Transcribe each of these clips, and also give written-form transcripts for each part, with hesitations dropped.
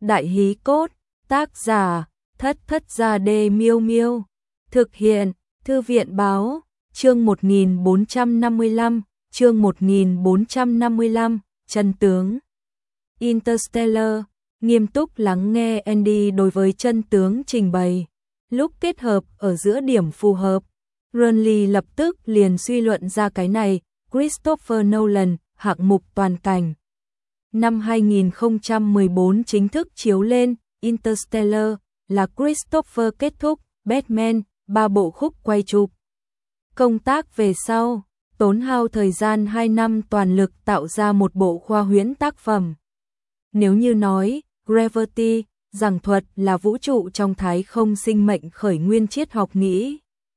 Đại hí cốt, tác giả, Thất Thất Gia Đê Miêu Miêu. Thực hiện, Thư viện báo, chương 1455, chương 1455, chân tướng. Interstellar, nghiêm túc lắng nghe Andy đối với chân tướng trình bày. Lúc kết hợp ở giữa điểm phù hợp, Burnley lập tức liền suy luận ra cái này, Christopher Nolan, hạng mục toàn cảnh. Năm 2014 chính thức chiếu lên, Interstellar là Christopher kết thúc Batman, 3 bộ khúc quay chụp. Công tác về sau, tốn hao thời gian 2 năm toàn lực tạo ra một bộ khoa huyễn tác phẩm. Nếu như nói, Gravity, giảng thuật là vũ trụ trong thái không sinh mệnh khởi nguyên triết học nghĩ.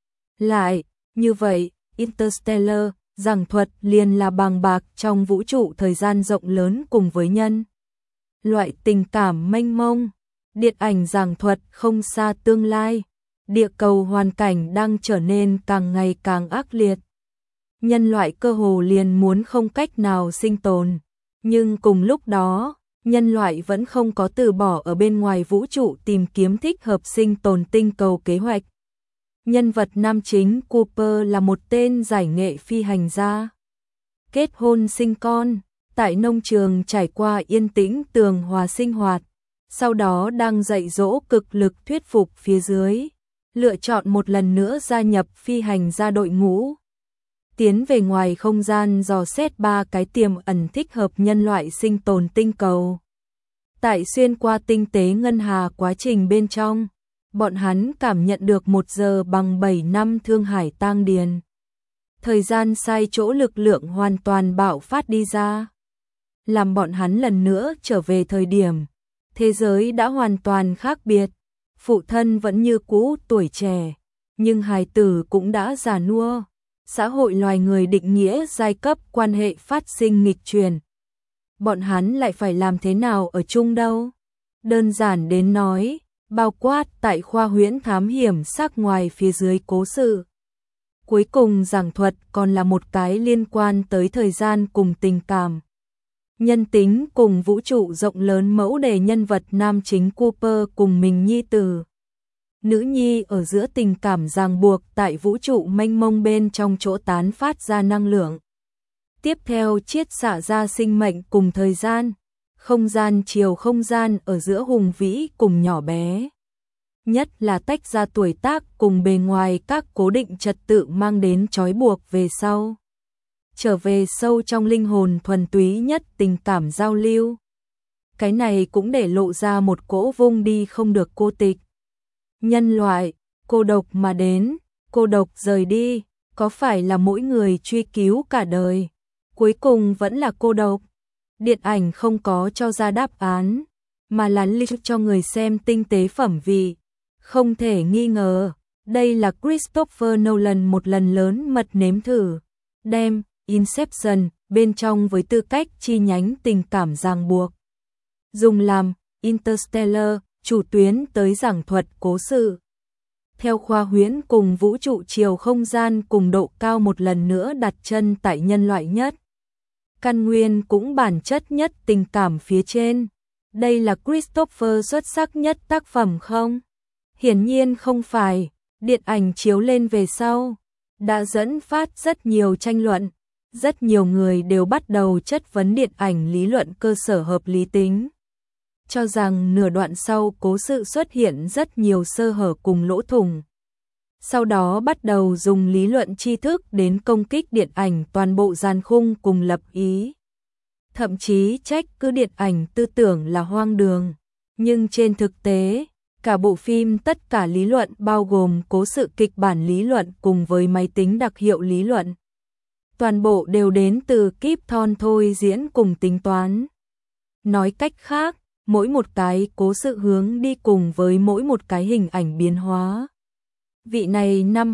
Lại, như vậy, Interstellar, giảng thuật liền là bàng bạc trong vũ trụ thời gian rộng lớn cùng với nhân. Loại tình cảm mênh mông, điện ảnh giảng thuật không xa tương lai, địa cầu hoàn cảnh đang trở nên càng ngày càng ác liệt. Nhân loại cơ hồ liền muốn không cách nào sinh tồn, nhưng cùng lúc đó, nhân loại vẫn không có từ bỏ ở bên ngoài vũ trụ tìm kiếm thích hợp sinh tồn tinh cầu kế hoạch. Nhân vật nam chính Cooper là một tên giải nghệ phi hành gia. Kết hôn sinh con, tại nông trường trải qua yên tĩnh tường hòa sinh hoạt, sau đó đang dạy dỗ cực lực thuyết phục phía dưới, lựa chọn một lần nữa gia nhập phi hành gia đội ngũ. Tiến về ngoài không gian dò xét 3 cái tiềm ẩn thích hợp nhân loại sinh tồn tinh cầu. Tại xuyên qua tinh tế ngân hà quá trình bên trong, bọn hắn cảm nhận được 1 giờ bằng 7 năm Thương Hải Tang Điền. Thời gian sai chỗ lực lượng hoàn toàn bạo phát đi ra. Làm bọn hắn lần nữa trở về thời điểm, thế giới đã hoàn toàn khác biệt. Phụ thân vẫn như cũ tuổi trẻ, nhưng hài tử cũng đã già nua. Xã hội loài người định nghĩa giai cấp quan hệ phát sinh nghịch chuyển. Bọn hắn lại phải làm thế nào ở chung đâu? Đơn giản đến nói, bao quát tại khoa huyễn thám hiểm sắc ngoài phía dưới cố sự. Cuối cùng giảng thuật còn là một cái liên quan tới thời gian cùng tình cảm. Nhân tính cùng vũ trụ rộng lớn mẫu đề nhân vật nam chính Cooper cùng mình nhi tử. Nữ nhi ở giữa tình cảm ràng buộc tại vũ trụ mênh mông bên trong chỗ tán phát ra năng lượng. Tiếp theo chiết xạ ra sinh mệnh cùng thời gian, không gian chiều không gian ở giữa hùng vĩ cùng nhỏ bé. Nhất là tách ra tuổi tác cùng bề ngoài các cố định trật tự mang đến trói buộc về sau. Trở về sâu trong linh hồn thuần túy nhất tình cảm giao lưu. Cái này cũng để lộ ra một cỗ vung đi không được cô tịch. Nhân loại, cô độc mà đến, cô độc rời đi, có phải là mỗi người truy cứu cả đời, cuối cùng vẫn là cô độc. Điện ảnh không có cho ra đáp án, mà là lưu cho người xem tinh tế phẩm vị. Không thể nghi ngờ, đây là Christopher Nolan một lần lớn mật nếm thử, đem Inception bên trong với tư cách chi nhánh tình cảm ràng buộc. Dùng làm Interstellar, chủ tuyến tới giảng thuật cố sự. Theo khoa huyễn cùng vũ trụ chiều không gian cùng độ cao một lần nữa đặt chân tại nhân loại nhất. Căn nguyên cũng bản chất nhất tình cảm phía trên. Đây là Christopher xuất sắc nhất tác phẩm không? Hiển nhiên không phải. Điện ảnh chiếu lên về sau, đã dẫn phát rất nhiều tranh luận. Rất nhiều người đều bắt đầu chất vấn điện ảnh lý luận cơ sở hợp lý tính. Cho rằng nửa đoạn sau cố sự xuất hiện rất nhiều sơ hở cùng lỗ thủng. Sau đó bắt đầu dùng lý luận tri thức đến công kích điện ảnh toàn bộ gian khung cùng lập ý. Thậm chí trách cứ điện ảnh tư tưởng là hoang đường. Nhưng trên thực tế, cả bộ phim tất cả lý luận bao gồm cố sự kịch bản lý luận cùng với máy tính đặc hiệu lý luận. Toàn bộ đều đến từ Kip Thorne thôi diễn cùng tính toán. Nói cách khác, mỗi một cái cố sự hướng đi cùng với mỗi một cái hình ảnh biến hóa. Vị này năm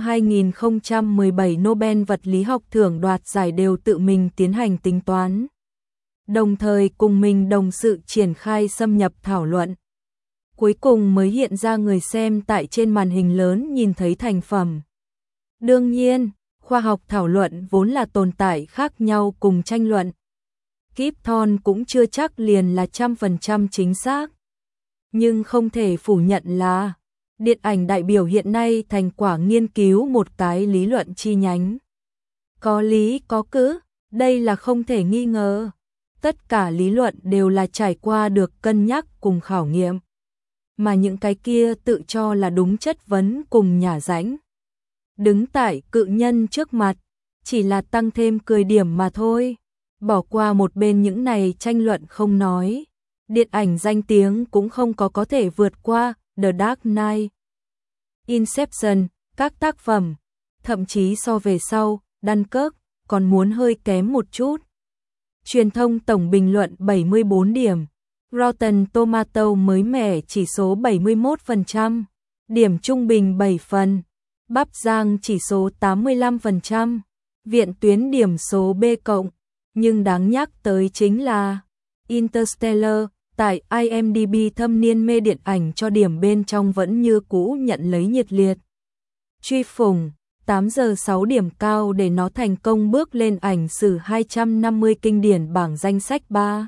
2017 Nobel vật lý học thưởng đoạt giải đều tự mình tiến hành tính toán. Đồng thời cùng mình đồng sự triển khai xâm nhập thảo luận. Cuối cùng mới hiện ra người xem tại trên màn hình lớn nhìn thấy thành phẩm. Đương nhiên, khoa học thảo luận vốn là tồn tại khác nhau cùng tranh luận. Kip Thorne cũng chưa chắc liền là 100% chính xác. Nhưng không thể phủ nhận là điện ảnh đại biểu hiện nay thành quả nghiên cứu một cái lý luận chi nhánh. Có lý có cứ, đây là không thể nghi ngờ. Tất cả lý luận đều là trải qua được cân nhắc cùng khảo nghiệm. Mà những cái kia tự cho là đúng chất vấn cùng nhả rãnh. Đứng tại cự nhân trước mặt, chỉ là tăng thêm cười điểm mà thôi. Bỏ qua một bên những này tranh luận không nói. Điện ảnh danh tiếng cũng không có thể vượt qua The Dark Knight, Inception, các tác phẩm, thậm chí so về sau, Dunkirk, còn muốn hơi kém một chút. Truyền thông tổng bình luận 74 điểm, Rotten Tomato mới mẻ chỉ số 71%, điểm trung bình 7 phần, Bắp Giang chỉ số 85%, viện tuyến điểm số B+, nhưng đáng nhắc tới chính là Interstellar, tại IMDb thâm niên mê điện ảnh cho điểm bên trong vẫn như cũ nhận lấy nhiệt liệt truy phủng, 8 giờ 6 điểm cao để nó thành công bước lên ảnh sử 250 kinh điển bảng danh sách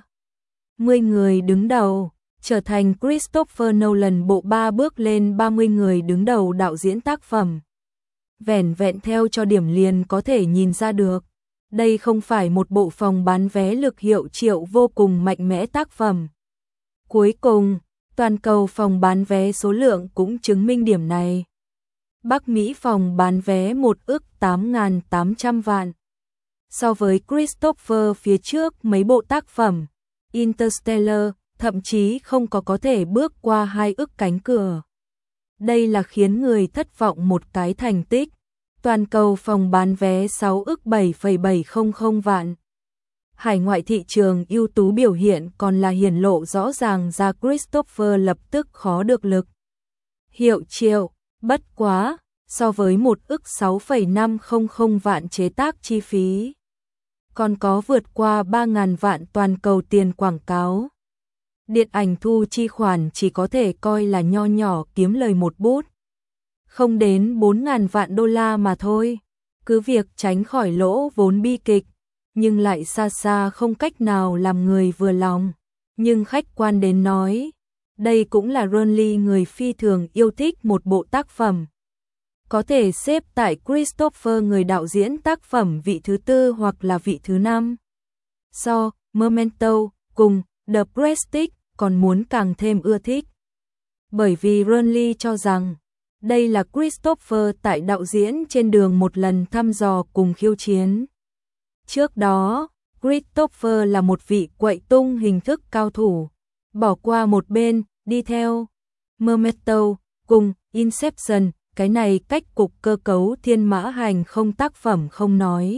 30 người đứng đầu, trở thành Christopher Nolan bộ 3 bước lên 30 người đứng đầu đạo diễn tác phẩm. Vẻn vẹn theo cho điểm liền có thể nhìn ra được, đây không phải một bộ phòng bán vé lực hiệu triệu vô cùng mạnh mẽ tác phẩm. Cuối cùng, toàn cầu phòng bán vé số lượng cũng chứng minh điểm này. Bắc Mỹ phòng bán vé 1.800.000 vạn. So với Christopher phía trước mấy bộ tác phẩm, Interstellar thậm chí không có thể bước qua 2 ức cánh cửa. Đây là khiến người thất vọng một cái thành tích. Toàn cầu phòng bán vé 6 ức 7,700 vạn. Hải ngoại thị trường ưu tú biểu hiện còn là hiển lộ rõ ràng ra Christopher lập tức khó được lực hiệu triệu, bất quá, so với 1 ức 6,500 vạn chế tác chi phí. Còn có vượt qua 3.000 vạn toàn cầu tiền quảng cáo. Điện ảnh thu chi khoản chỉ có thể coi là nho nhỏ kiếm lời một bút. Không đến 4.000 vạn đô la mà thôi. Cứ việc tránh khỏi lỗ vốn bi kịch, nhưng lại xa xa không cách nào làm người vừa lòng. Nhưng khách quan đến nói, đây cũng là Ronly người phi thường yêu thích một bộ tác phẩm. Có thể xếp tại Christopher người đạo diễn tác phẩm vị thứ 4 hoặc là vị thứ 5. So, Memento, cùng The Prestige còn muốn càng thêm ưa thích. Bởi vì Ronly cho rằng, đây là Christopher tại đạo diễn trên đường một lần thăm dò cùng khiêu chiến. Trước đó, Christopher là một vị quậy tung hình thức cao thủ, bỏ qua một bên, đi theo Memento cùng Inception, cái này cách cục cơ cấu thiên mã hành không tác phẩm không nói.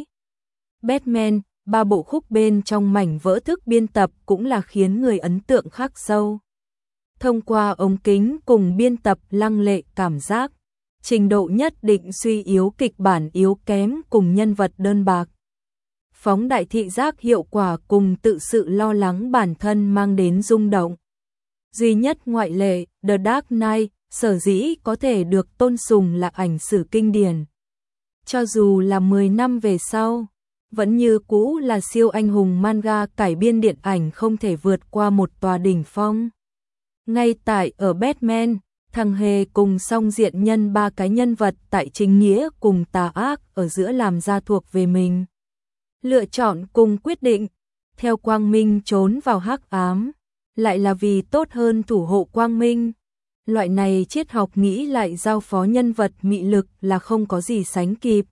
Batman, 3 bộ khúc bên trong mảnh vỡ thức biên tập cũng là khiến người ấn tượng khắc sâu. Thông qua ống kính cùng biên tập lăng lệ cảm giác, trình độ nhất định suy yếu kịch bản yếu kém cùng nhân vật đơn bạc. Phóng đại thị giác hiệu quả cùng tự sự lo lắng bản thân mang đến rung động. Duy nhất ngoại lệ, The Dark Knight, sở dĩ có thể được tôn sùng là ảnh sử kinh điển. Cho dù là 10 năm về sau, vẫn như cũ là siêu anh hùng manga cải biên điện ảnh không thể vượt qua một tòa đỉnh phong. Ngay tại ở Batman, thằng hề cùng song diện nhân 3 cái nhân vật tại chính nghĩa cùng tà ác ở giữa làm ra thuộc về mình. Lựa chọn cùng quyết định, theo quang minh trốn vào hắc ám, lại là vì tốt hơn thủ hộ quang minh. Loại này triết học nghĩ lại giao phó nhân vật mị lực là không có gì sánh kịp.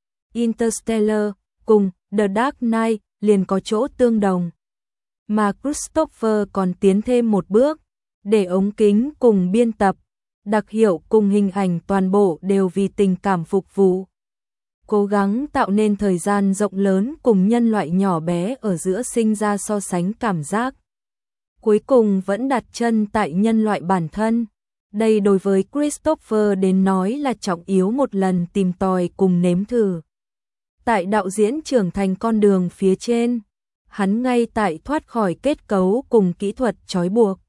Interstellar cùng The Dark Knight liền có chỗ tương đồng. Mà Christopher còn tiến thêm một bước, để ống kính cùng biên tập, đặc hiệu cùng hình ảnh toàn bộ đều vì tình cảm phục vụ. Cố gắng tạo nên thời gian rộng lớn cùng nhân loại nhỏ bé ở giữa sinh ra so sánh cảm giác. Cuối cùng vẫn đặt chân tại nhân loại bản thân. Đây đối với Christopher đến nói là trọng yếu một lần tìm tòi cùng nếm thử. Tại đạo diễn trưởng thành con đường phía trên, hắn ngay tại thoát khỏi kết cấu cùng kỹ thuật trói buộc,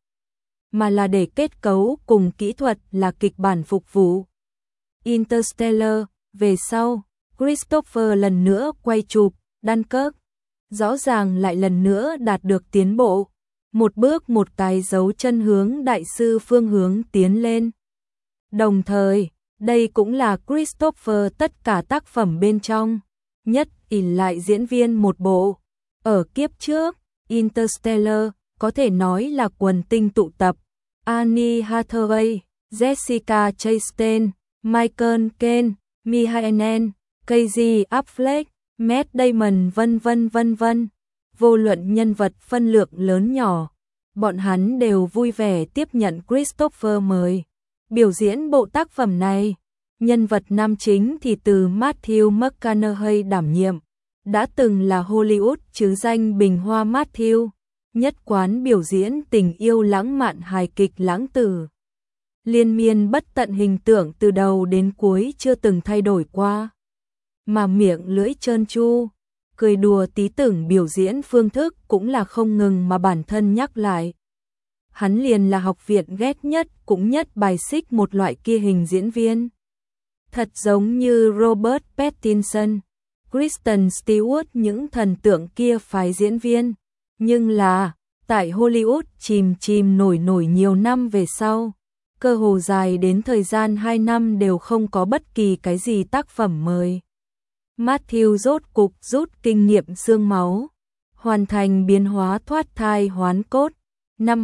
mà là để kết cấu cùng kỹ thuật là kịch bản phục vụ. Interstellar, về sau, Christopher lần nữa quay chụp Dunkirk, rõ ràng lại lần nữa đạt được tiến bộ. một bước một cái dấu chân hướng đại sư phương hướng tiến lên. Đồng thời, đây cũng là Christopher tất cả tác phẩm bên trong nhất ỷ lại diễn viên một bộ. Ở kiếp trước, Interstellar có thể nói là quần tinh tụ tập, Anne Hathaway, Jessica Chastain, Michael Caine, Michael, Casey Affleck, Matt Damon vân vân. Vô luận nhân vật phân lượng lớn nhỏ, bọn hắn đều vui vẻ tiếp nhận Christopher mời biểu diễn bộ tác phẩm này. Nhân vật nam chính thì từ Matthew McConaughey đảm nhiệm, đã từng là Hollywood chứ danh bình hoa Matthew, nhất quán biểu diễn tình yêu lãng mạn hài kịch lãng tử. Liên miên bất tận hình tượng từ đầu đến cuối chưa từng thay đổi qua. Mà miệng lưỡi trơn tru, cười đùa tí tưởng biểu diễn phương thức cũng là không ngừng mà bản thân nhắc lại. Hắn liền là học viện ghét nhất cũng nhất bài xích một loại kia hình diễn viên. Thật giống như Robert Pattinson, Kristen Stewart những thần tượng kia phái diễn viên. Nhưng là, tại Hollywood chìm nổi nhiều năm về sau, cơ hồ dài đến thời gian 2 năm đều không có bất kỳ cái gì tác phẩm mới. Matthew rốt cục rút kinh nghiệm xương máu, hoàn thành biến hóa thoát thai hoán cốt. Năm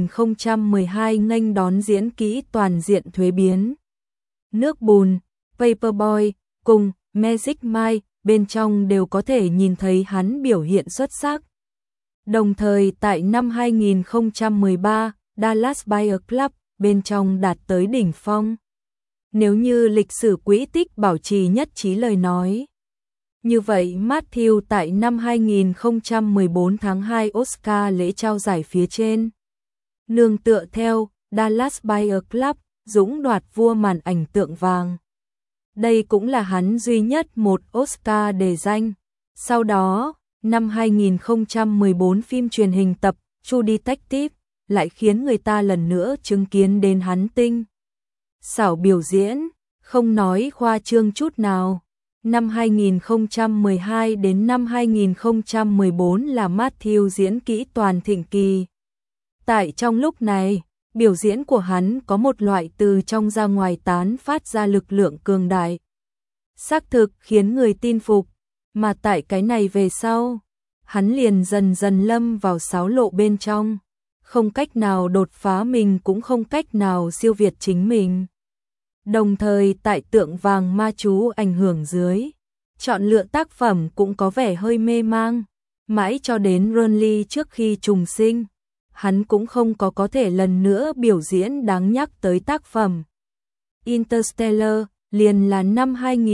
2012 nghênh đón diễn kỹ toàn diện thuế biến. Nước bùn, Paperboy, cùng Magic Mike bên trong đều có thể nhìn thấy hắn biểu hiện xuất sắc. Đồng thời tại năm 2013, Dallas Buyers Club bên trong đạt tới đỉnh phong. Nếu như lịch sử quỹ tích bảo trì nhất trí lời nói. Như vậy Matthew tại năm 2014 tháng 2 Oscar lễ trao giải phía trên. Nương tựa theo Dallas Buyers Club, dũng đoạt vua màn ảnh tượng vàng. Đây cũng là hắn duy nhất một Oscar đề danh. Sau đó, năm 2014 phim truyền hình tập True Detective lại khiến người ta lần nữa chứng kiến đến hắn tinh xảo biểu diễn, không nói khoa trương chút nào. Năm 2012 đến năm 2014 là Matthew diễn kỹ toàn thịnh kỳ. Tại trong lúc này, biểu diễn của hắn có một loại từ trong ra ngoài tán phát ra lực lượng cường đại. Xác thực khiến người tin phục, mà tại cái này về sau, hắn liền dần dần lâm vào xáo lộ bên trong. Không cách nào đột phá mình cũng không cách nào siêu việt chính mình. Đồng thời tại tượng vàng ma chú ảnh hưởng dưới, chọn lựa tác phẩm cũng có vẻ hơi mê mang, mãi cho đến Ronly trước khi trùng sinh, hắn cũng không có thể lần nữa biểu diễn đáng nhắc tới tác phẩm. Interstellar liền là năm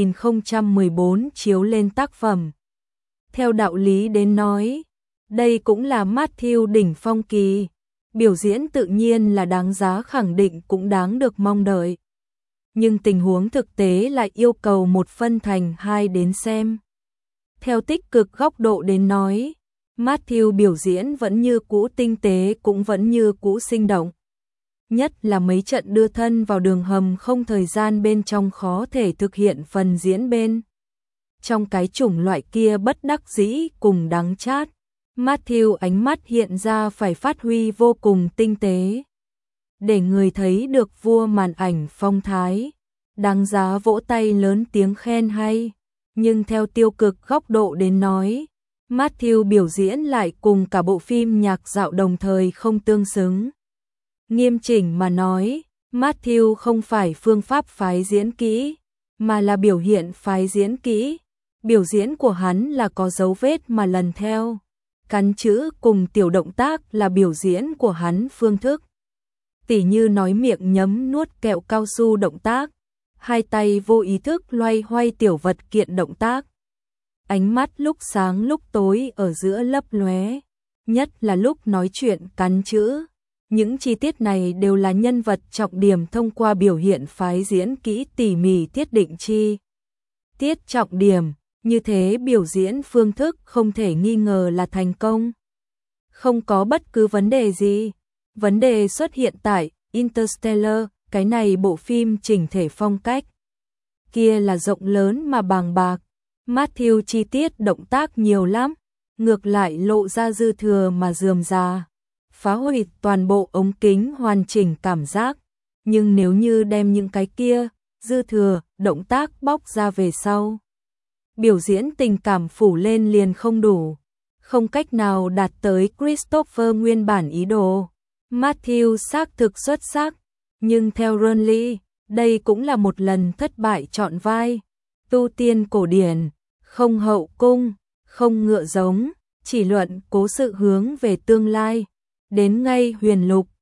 2014 chiếu lên tác phẩm. Theo đạo lý đến nói, đây cũng là Matthew đỉnh phong kỳ, biểu diễn tự nhiên là đáng giá khẳng định cũng đáng được mong đợi. Nhưng tình huống thực tế lại yêu cầu một phân thành hai đến xem. Theo tích cực góc độ đến nói, Matthew biểu diễn vẫn như cũ tinh tế cũng vẫn như cũ sinh động. Nhất là mấy trận đưa thân vào đường hầm không thời gian bên trong khó thể thực hiện phần diễn bên. Trong cái chủng loại kia bất đắc dĩ cùng đắng chát, Matthew ánh mắt hiện ra phải phát huy vô cùng tinh tế. Để người thấy được vua màn ảnh phong thái, đáng giá vỗ tay lớn tiếng khen hay. Nhưng theo tiêu cực góc độ đến nói, Matthew biểu diễn lại cùng cả bộ phim nhạc dạo đồng thời không tương xứng. Nghiêm chỉnh mà nói, Matthew không phải phương pháp phái diễn kỹ, mà là biểu hiện phái diễn kỹ. Biểu diễn của hắn là có dấu vết mà lần theo. Cắn chữ cùng tiểu động tác là biểu diễn của hắn phương thức. Tỉ như nói miệng nhấm nuốt kẹo cao su động tác, hai tay vô ý thức loay hoay tiểu vật kiện động tác. Ánh mắt lúc sáng lúc tối ở giữa lấp lóe, nhất là lúc nói chuyện cắn chữ. Những chi tiết này đều là nhân vật trọng điểm thông qua biểu hiện phái diễn kỹ tỉ mỉ thiết định chi tiết trọng điểm, như thế biểu diễn phương thức không thể nghi ngờ là thành công. Không có bất cứ vấn đề gì. Vấn đề xuất hiện tại Interstellar, cái này bộ phim chỉnh thể phong cách kia là rộng lớn mà bàng bạc. Matthew chi tiết động tác nhiều lắm, ngược lại lộ ra dư thừa mà rườm rà. phá hủy toàn bộ ống kính hoàn chỉnh cảm giác, nhưng nếu như đem những cái kia dư thừa động tác bóc ra về sau, biểu diễn tình cảm phủ lên liền không đủ, không cách nào đạt tới Christopher nguyên bản ý đồ. Matthew xác thực xuất sắc, nhưng theo Ron Lee, đây cũng là một lần thất bại chọn vai. Tu tiên cổ điển, không hậu cung, không ngựa giống, chỉ luận cố sự hướng về tương lai. Đến ngay huyền lục,